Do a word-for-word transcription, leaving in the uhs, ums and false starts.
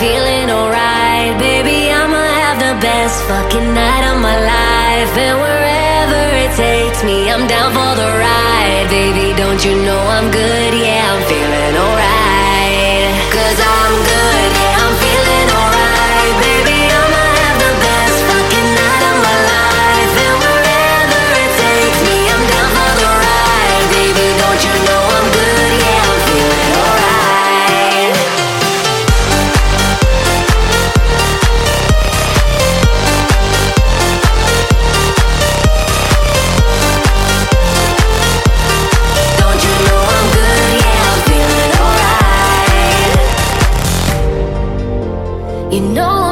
feeling alright. Baby, I'ma have the best fucking night of my life. And wherever it takes me, I'm down for the ride. Baby, don't you know I'm good? Yeah, I'm feeling alright. Cause I'm good, yeah, I'm feeling alright. Baby, I'ma have the best fucking night of my life. And wherever it takes me, I'm down for the ride. Baby, don't you know I'm good? Yeah, I'm feeling alright. Don't you know I'm good? Yeah, I'm feeling alright. You know